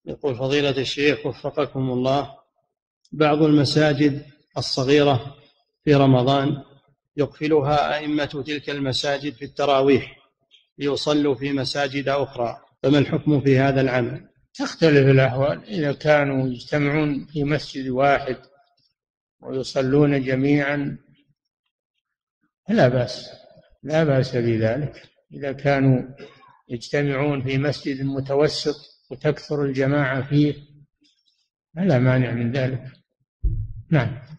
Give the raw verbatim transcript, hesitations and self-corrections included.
يقول فضيلة الشيخ وفقكم الله، بعض المساجد الصغيرة في رمضان يقفلها أئمة تلك المساجد في التراويح ليصلوا في مساجد أخرى، فما الحكم في هذا العمل؟ تختلف الأحوال. إذا كانوا يجتمعون في مسجد واحد ويصلون جميعا لا بأس، لا بأس بذلك. إذا كانوا يجتمعون في مسجد متوسط وتكثر الجماعة فيه فلا مانع من ذلك. نعم.